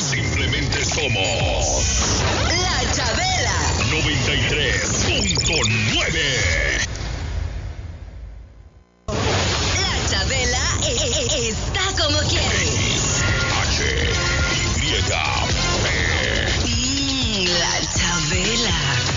Simplemente somos La Chabela 93.9. La Chabela está como quiere. La Chabela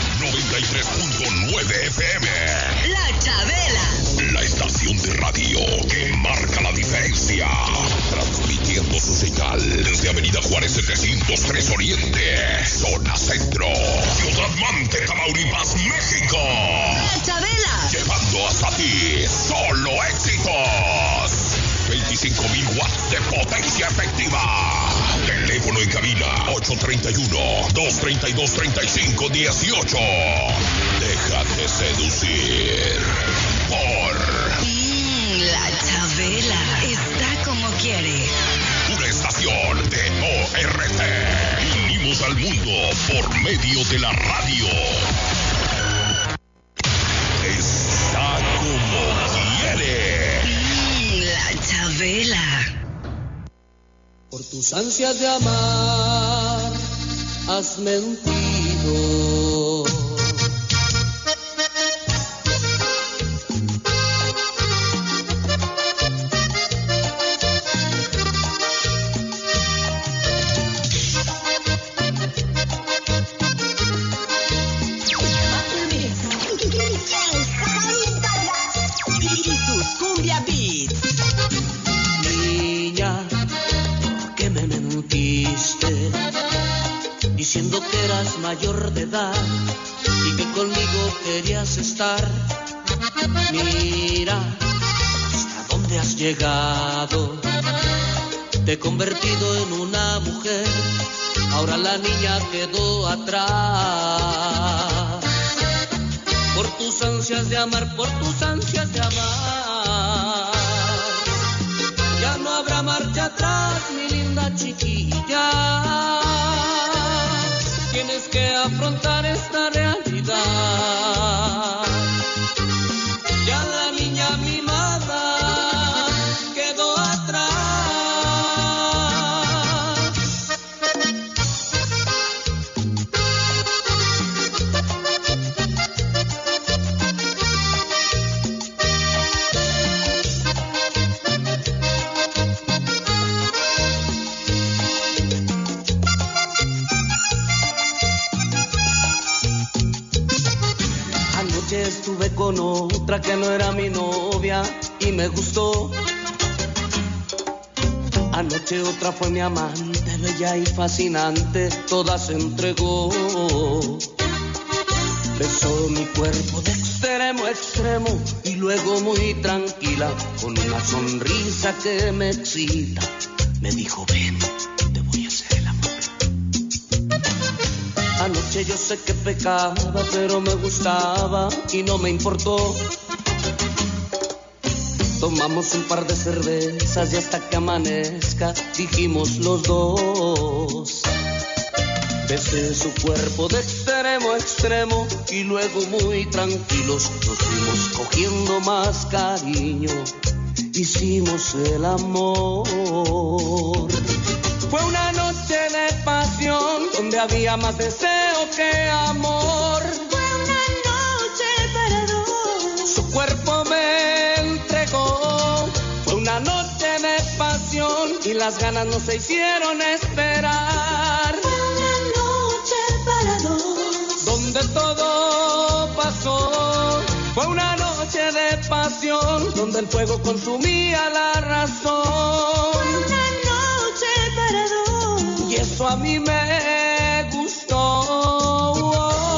93.9 FM. La Chabela, La estación de radio que marca la diferencia. Transmitiendo su señal desde Avenida Juárez 703 Oriente, Zona Centro, Ciudad Mante, Tamaulipas, México. La Chabela, Llevando hasta ti solo éxitos. 25,000 watts de potencia efectiva. Teléfono en cabina 831-232-3518. Déjate seducir por La Chabela está como quiere. una estación de ORT. Unimos al mundo por medio de la radio. Está como quiere. La Chabela. Por tus ansias de amar, has mentido. Y sus cumbia beats. Niña, ¿por qué me mentiste? Diciendo que eras mayor de edad y que conmigo querías estar. Mira, hasta dónde has llegado. Te he convertido en una mujer. Ahora la niña quedó atrás. Por tus ansias de amar, por tus ansias de amar. Ya no habrá marcha atrás, mi linda chiquilla. Tienes que afrontar esta realidad. Ya la niña mimada quedó atrás. Estuve con otra que no era mi novia y me gustó. Anoche otra fue mi amante, bella y fascinante, toda se entregó. Besó mi cuerpo de extremo a extremo y luego muy tranquila, con una sonrisa que me excita, me dijo: ven, te voy a hacer el amor. Anoche yo sé que pecaba, pero me gustaba y no me importó. Tomamos un par de cervezas y hasta que amanezca dijimos los dos. Besé su cuerpo de extremo a extremo y luego muy tranquilos nos fuimos cogiendo más cariño. Hicimos el amor. Fue una noche de pasión donde había más deseo que amor. Fue una noche para dos. Su cuerpo me entregó. Fue una noche de pasión y las ganas no se hicieron esperar. Fue una noche para dos. Donde todo pasó. Fue una noche de pasión donde el fuego consumía la razón. Fue una noche para dos. Y eso a mí me gustó.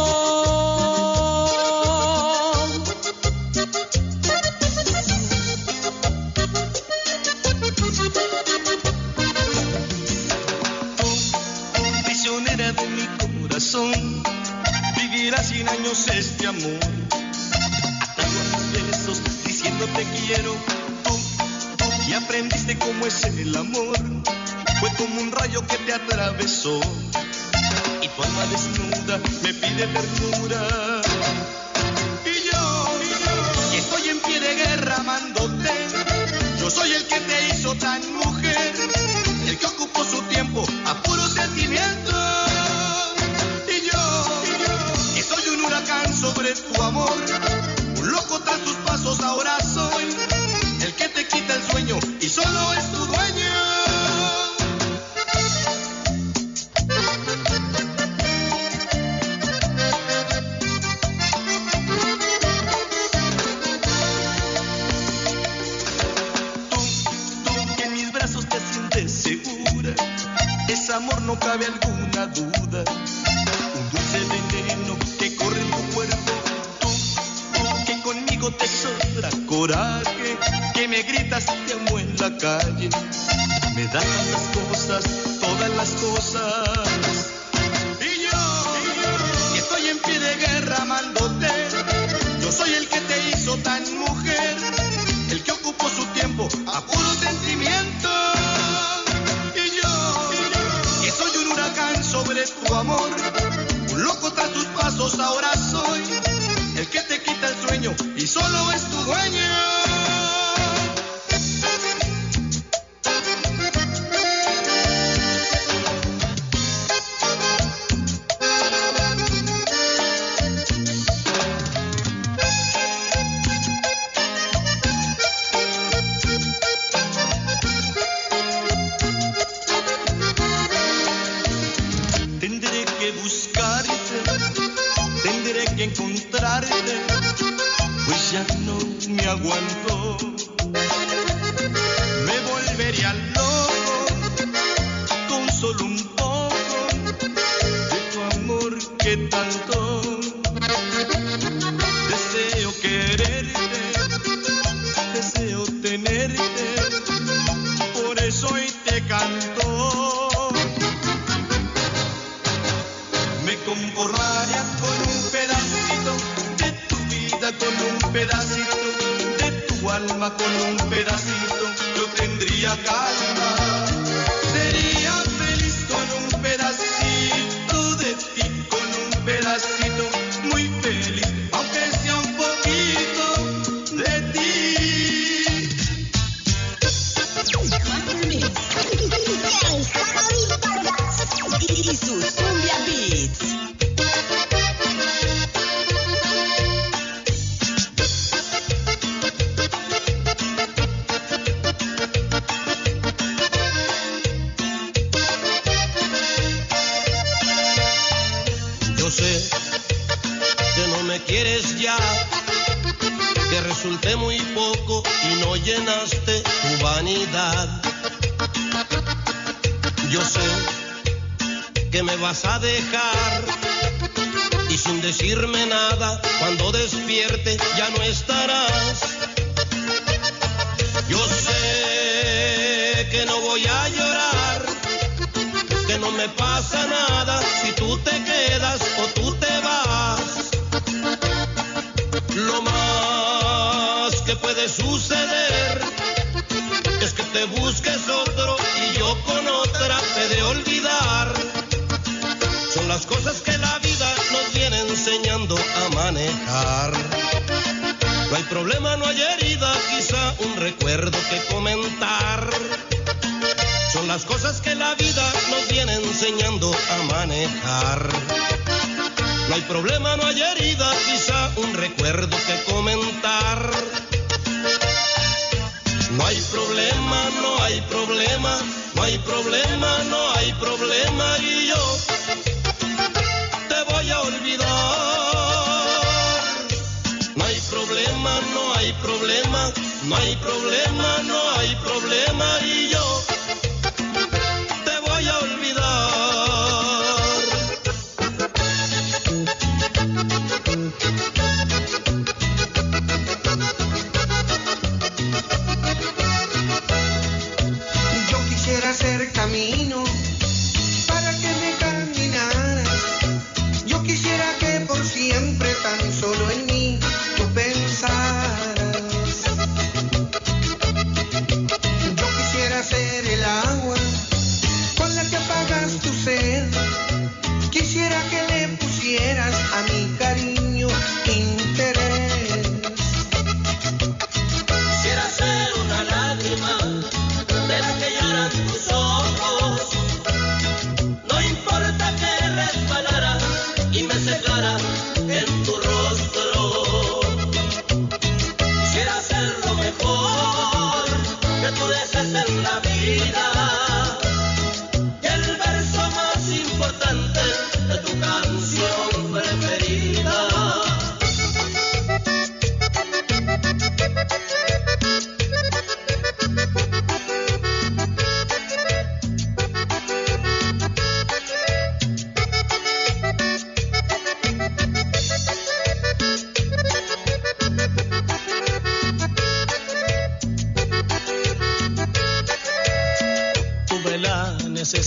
Prisionera de mi corazón, vivirá 100 años este amor. Atado a mis besos, diciéndote quiero. Y aprendiste cómo es el amor. Fue como un rayo que te atravesó. Y tu alma desnuda me pide ternura. Y yo estoy en pie de guerra amándote. Yo soy el que te hizo tan mujer, el que ocupó su tiempo a puro sentido. tienes amor, no cabe alguna duda. Un dulce veneno que corre en tu cuerpo. Tú que conmigo te sobra coraje, que me gritas te amo en la calle. Me das las cosas, todas las cosas. Y yo, que estoy en pie de guerra amándote. Yo soy el que te hizo tan mujer, el que ocupó su tiempo a puro sentimiento. Y yo, que soy un huracán sobre tu amor, un loco tras tus pasos, ahora soy el que te quita el sueño y solo es tu dueño. Encontrarte, pues ya no me aguanto. Me volvería loco con solo un poco de tu amor que tanto deseo quererte, deseo tenerte, por eso hoy te canto. Me conformaría con un pedacito de tu vida, con un pedacito de tu alma, con un pedacito yo tendría calma. Sería feliz con un pedacito de ti, con un pedacito muy feliz, aunque sea un poquito de ti. Y sus cumbia beats. Yo sé que no me quieres ya, que resulté muy poco y no llenaste tu vanidad. Yo sé que me vas a dejar y sin decirme nada, cuando despierte ya no estarás. Yo sé que no voy a llorar, que no me pasa nada si tú te quedas o tú te vas. Lo más que puede suceder es que te busques otro y yo con otra te de olvidar. Son las cosas que la vida nos viene enseñando a manejar. No hay problema, no hay herida, quizá un recuerdo que comentar. Son las cosas que la vida nos viene enseñando a manejar. No hay problema, no hay herida, quizá un recuerdo que comentar. No hay problema, no hay problema, no hay problema, no hay problema y yo te voy a olvidar. No hay problema, no hay problema, no hay problema, no hay problema y yo te voy a olvidar. Yo quisiera hacer camino para que me caminaras. Yo quisiera que por siempre tan solo en mí tú pensaras.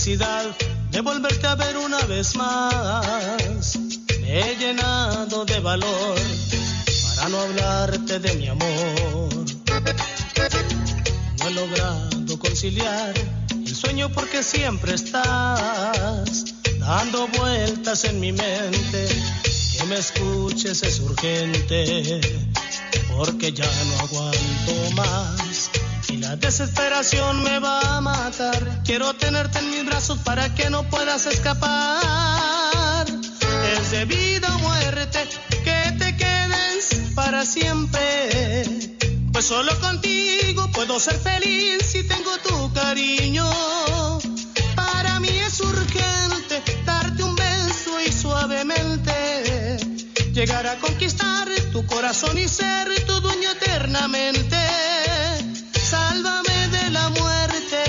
necesidad de volverte a ver una vez más. Me he llenado de valor para no hablarte de mi amor. No he logrado conciliar el sueño porque siempre estás dando vueltas en mi mente. Que me escuches es urgente, porque ya no aguanto más y la desesperación me va a matar. Quiero tenerte en mis brazos para que no puedas escapar. Es de vida o muerte que te quedes para siempre, pues solo contigo puedo ser feliz si tengo tu cariño. Para mí es urgente darte un beso y suavemente llegar a conquistar tu corazón y ser tu dueño eternamente. Sálvame de la muerte.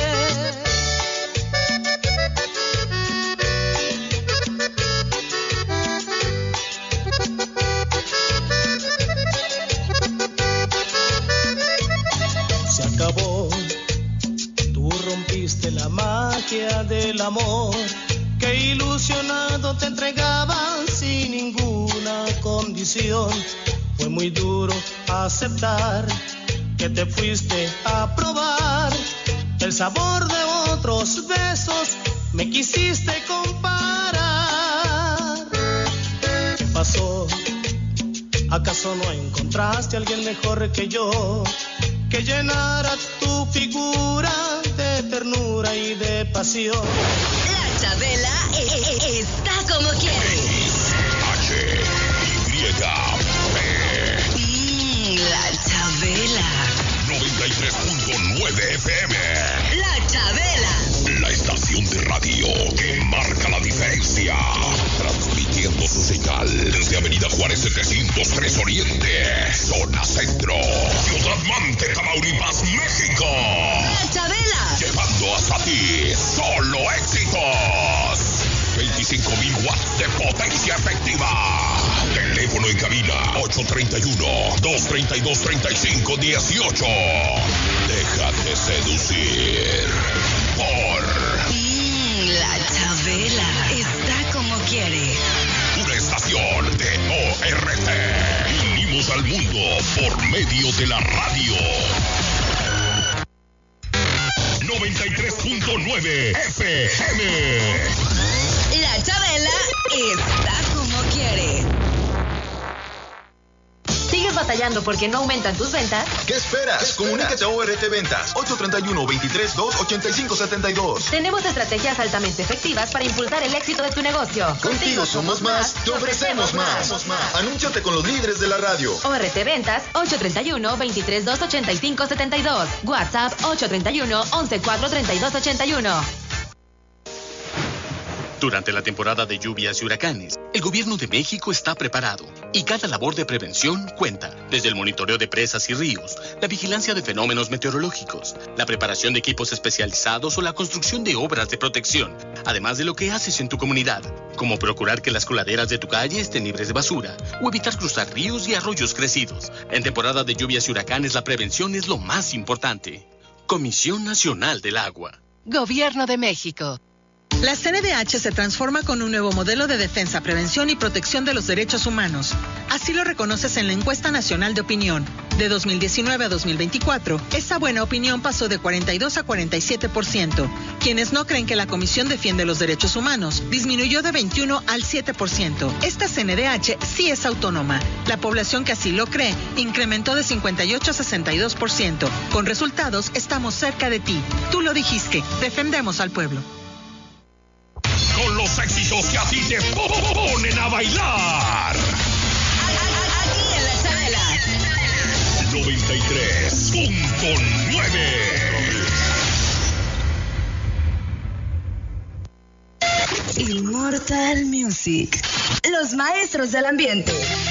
Se acabó, tú rompiste la magia del amor que ilusionado te entregaban sin ninguna condición. Fue muy duro aceptar que te fuiste a probar el sabor de otros besos, me quisiste comparar. ¿Qué pasó? ¿Acaso no encontraste a alguien mejor que yo, que llenara tu figura de ternura y de pasión? La Chabela está como quiere. La Chabela. 93.9 FM. La Chabela. La estación de radio que marca la diferencia. Transmitiendo su señal desde Avenida Juárez 703 Oriente, zona centro, Ciudad Mante, Tamaulipas, México. La Chabela. Llevando hasta ti solo éxitos. 25,000 watts de potencia efectiva. Teléfono en cabina 831-232-3518. Déjate seducir por La Chabela está como quiere. una estación de ORT. Unimos al mundo por medio de la radio. 93.9 FM. La Chabela está como quiere. ¿Sigues batallando porque no aumentan tus ventas? ¿Qué esperas? Comunícate a ORT Ventas 831-232-8572. Tenemos estrategias altamente efectivas para impulsar el éxito de tu negocio. Contigo somos más, te ofrecemos más. Anúnciate con los líderes de la radio. ORT Ventas 831-232-8572. WhatsApp 831-114-3281. Durante la temporada de lluvias y huracanes, el gobierno de México está preparado y cada labor de prevención cuenta, desde el monitoreo de presas y ríos, la vigilancia de fenómenos meteorológicos, la preparación de equipos especializados o la construcción de obras de protección, además de lo que haces en tu comunidad, como procurar que las coladeras de tu calle estén libres de basura o evitar cruzar ríos y arroyos crecidos. En temporada de lluvias y huracanes, la prevención es lo más importante. Comisión Nacional del Agua. Gobierno de México. La CNDH se transforma con un nuevo modelo de defensa, prevención y protección de los derechos humanos. Así lo reconoces en la encuesta nacional de opinión. De 2019 a 2024, esa buena opinión pasó de 42 a 47%. Quienes no creen que la Comisión defiende los derechos humanos disminuyó de 21 al 7%. Esta CNDH sí es autónoma. La población que así lo cree incrementó de 58 a 62%. Con resultados, estamos cerca de ti. Tú lo dijiste, defendemos al pueblo. Con los éxitos que a ti te ponen a bailar. Aquí en La Chabela. 93.9. Immortal Music. Los maestros del ambiente.